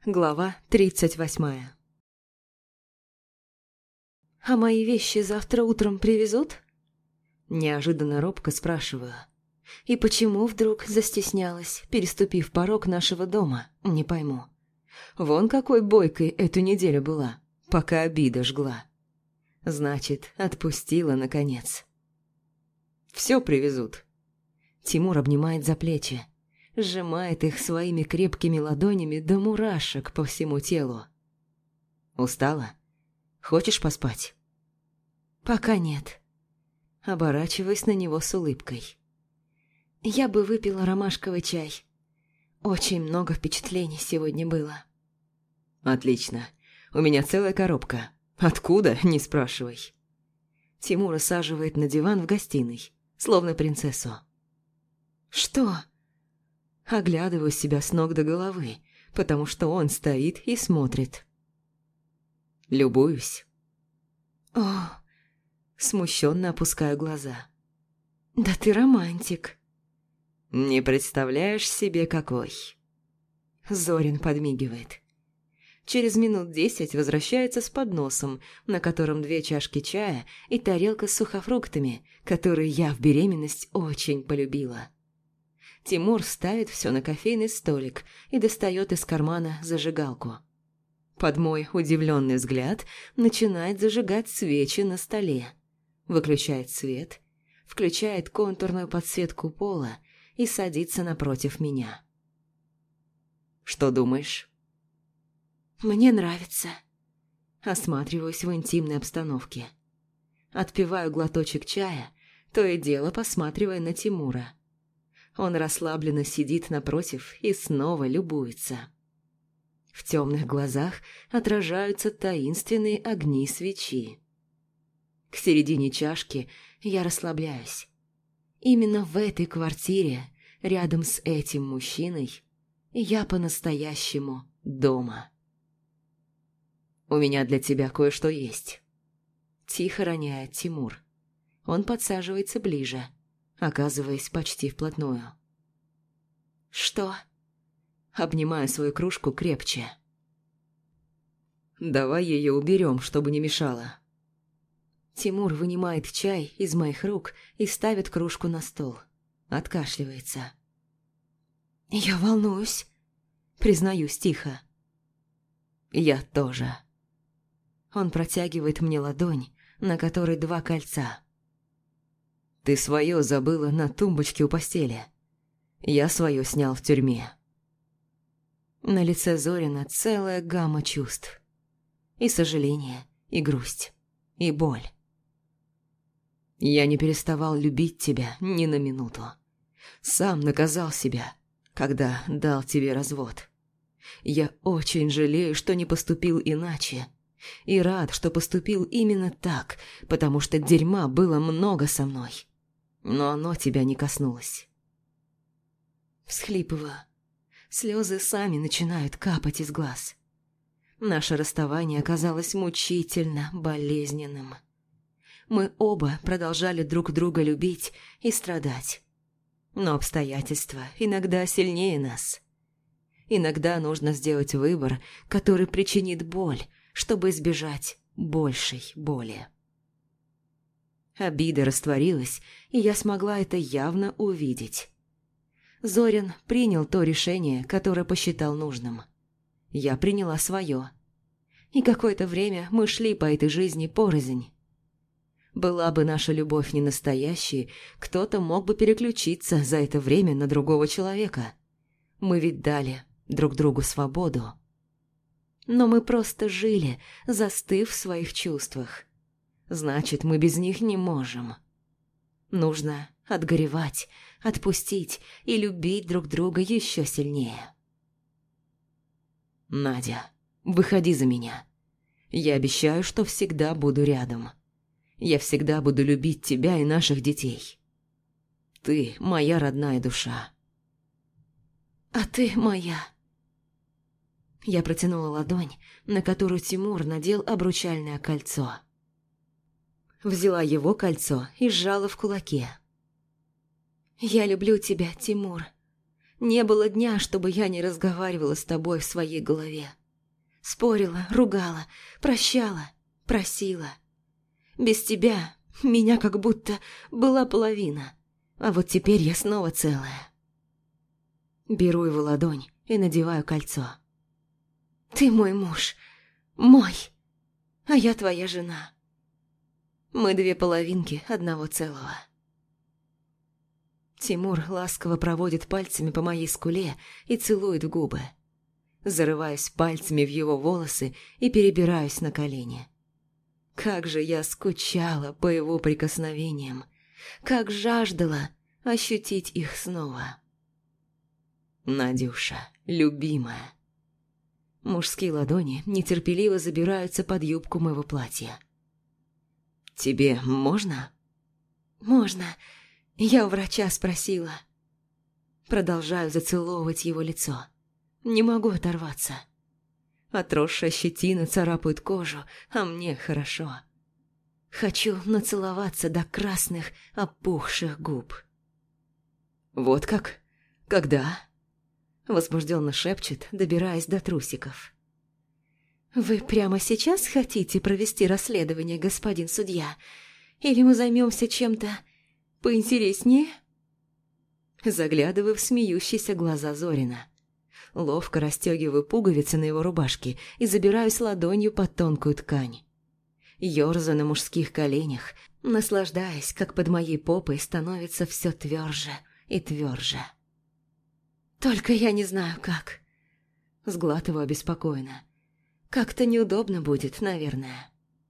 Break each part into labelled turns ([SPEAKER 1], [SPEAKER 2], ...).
[SPEAKER 1] Глава 38. «А мои вещи завтра утром привезут?» Неожиданно робко спрашиваю. И почему вдруг застеснялась, переступив порог нашего дома, не пойму. Вон какой бойкой эту неделю была, пока обида жгла. Значит, отпустила наконец. «Все привезут». Тимур обнимает за плечи, сжимает их своими крепкими ладонями до мурашек по всему телу. «Устала? Хочешь поспать?» «Пока нет». Оборачиваюсь на него с улыбкой. «Я бы выпила ромашковый чай. Очень много впечатлений сегодня было». «Отлично. У меня целая коробка. Откуда, не спрашивай». Тимур усаживает на диван в гостиной, словно принцессу. «Что?» Оглядываю себя с ног до головы, потому что он стоит и смотрит. Любуюсь. О, смущенно опускаю глаза. «Да ты романтик». «Не представляешь себе, какой». Зорин подмигивает. Через минут 10 возвращается с подносом, на котором 2 чашки чая и тарелка с сухофруктами, которые я в беременность очень полюбила. Тимур ставит все на кофейный столик и достает из кармана зажигалку. Под мой удивленный взгляд начинает зажигать свечи на столе. Выключает свет, включает контурную подсветку пола и садится напротив меня. «Что думаешь?» «Мне нравится». Осматриваюсь в интимной обстановке. Отпиваю глоточек чая, то и дело посматривая на Тимура. Он расслабленно сидит напротив и снова любуется. В темных глазах отражаются таинственные огни свечи. К середине чашки я расслабляюсь. Именно в этой квартире, рядом с этим мужчиной, я по-настоящему дома. «У меня для тебя кое-что есть», – тихо роняет Тимур. Он подсаживается ближе, оказываясь почти вплотную. «Что?» Обнимаю свою кружку крепче. «Давай ее уберем, чтобы не мешало». Тимур вынимает чай из моих рук и ставит кружку на стол. Откашливается. «Я волнуюсь», признаюсь тихо. «Я тоже». Он протягивает мне ладонь, на которой 2 кольца. «Ты свое забыла на тумбочке у постели. Я свое снял в тюрьме». На лице Зорина целая гамма чувств. И сожаление, и грусть, и боль. «Я не переставал любить тебя ни на минуту. Сам наказал себя, когда дал тебе развод. Я очень жалею, что не поступил иначе. И рад, что поступил именно так, потому что дерьма было много со мной. Но оно тебя не коснулось». Всхлипываю. Слезы сами начинают капать из глаз. Наше расставание оказалось мучительно болезненным. Мы оба продолжали друг друга любить и страдать. Но обстоятельства иногда сильнее нас. Иногда нужно сделать выбор, который причинит боль, чтобы избежать большей боли. Обида растворилась, и я смогла это явно увидеть. Зорин принял то решение, которое посчитал нужным. Я приняла свое. И какое-то время мы шли по этой жизни порознь. Была бы наша любовь не настоящей, кто-то мог бы переключиться за это время на другого человека. Мы ведь дали друг другу свободу. Но мы просто жили, застыв в своих чувствах. Значит, мы без них не можем. Нужно отгоревать, отпустить и любить друг друга еще сильнее. «Надя, выходи за меня. Я обещаю, что всегда буду рядом. Я всегда буду любить тебя и наших детей. Ты моя родная душа». «А ты моя». Я протянула ладонь, на которую Тимур надел обручальное кольцо. Взяла его кольцо и сжала в кулаке. «Я люблю тебя, Тимур. Не было дня, чтобы я не разговаривала с тобой в своей голове. Спорила, ругала, прощала, просила. Без тебя меня как будто была половина, а вот теперь я снова целая. Беру его ладонь и надеваю кольцо. Ты мой муж, мой, а я твоя жена. Мы две половинки одного целого. Тимур ласково проводит пальцами по моей скуле и целует в губы. Зарываюсь пальцами в его волосы и перебираюсь на колени. Как же я скучала по его прикосновениям, как жаждала ощутить их снова. Надюша, любимая. Мужские ладони нетерпеливо забираются под юбку моего платья. «Тебе можно?» «Можно. Я у врача спросила». Продолжаю зацеловывать его лицо. Не могу оторваться. Отросшая щетина царапает кожу, а мне хорошо. Хочу нацеловаться до красных, опухших губ. «Вот как? Когда?» Возбужденно шепчет, добираясь до трусиков. «Вы прямо сейчас хотите провести расследование, господин судья? Или мы займемся чем-то поинтереснее?» Заглядываю в смеющиеся глаза Зорина. Ловко расстегиваю пуговицы на его рубашке и забираюсь ладонью под тонкую ткань. Ёрзаю на мужских коленях, наслаждаясь, как под моей попой становится все тверже и тверже. «Только я не знаю, как». Сглатываю обеспокоенно. «Как-то неудобно будет, наверное».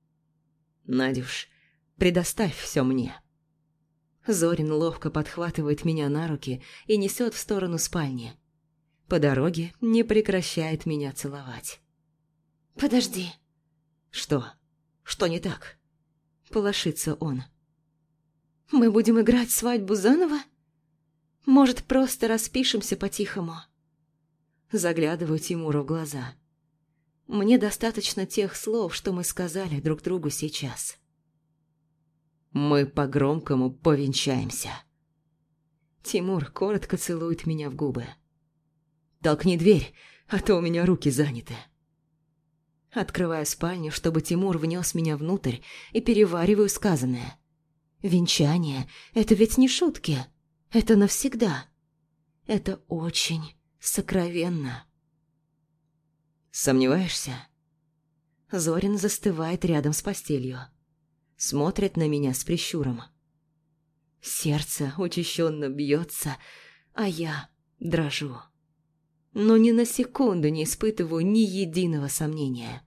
[SPEAKER 1] «Надюш, предоставь все мне». Зорин ловко подхватывает меня на руки и несет в сторону спальни. По дороге не прекращает меня целовать. «Подожди». «Что? Что не так?» Полошится он. «Мы будем играть свадьбу заново? Может, просто распишемся по-тихому?» Заглядываю Тимуру в глаза. Мне достаточно тех слов, что мы сказали друг другу сейчас. «Мы по-громкому повенчаемся». Тимур коротко целует меня в губы. «Толкни дверь, а то у меня руки заняты». Открываю спальню, чтобы Тимур внес меня внутрь, и перевариваю сказанное. Венчание – это ведь не шутки. Это навсегда. Это очень сокровенно. «Сомневаешься?» Зорин застывает рядом с постелью. Смотрит на меня с прищуром. Сердце учащенно бьется, а я дрожу. Но ни на секунду не испытываю ни единого сомнения.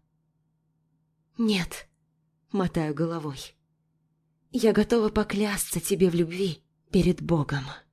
[SPEAKER 1] «Нет», — мотаю головой. «Я готова поклясться тебе в любви перед Богом».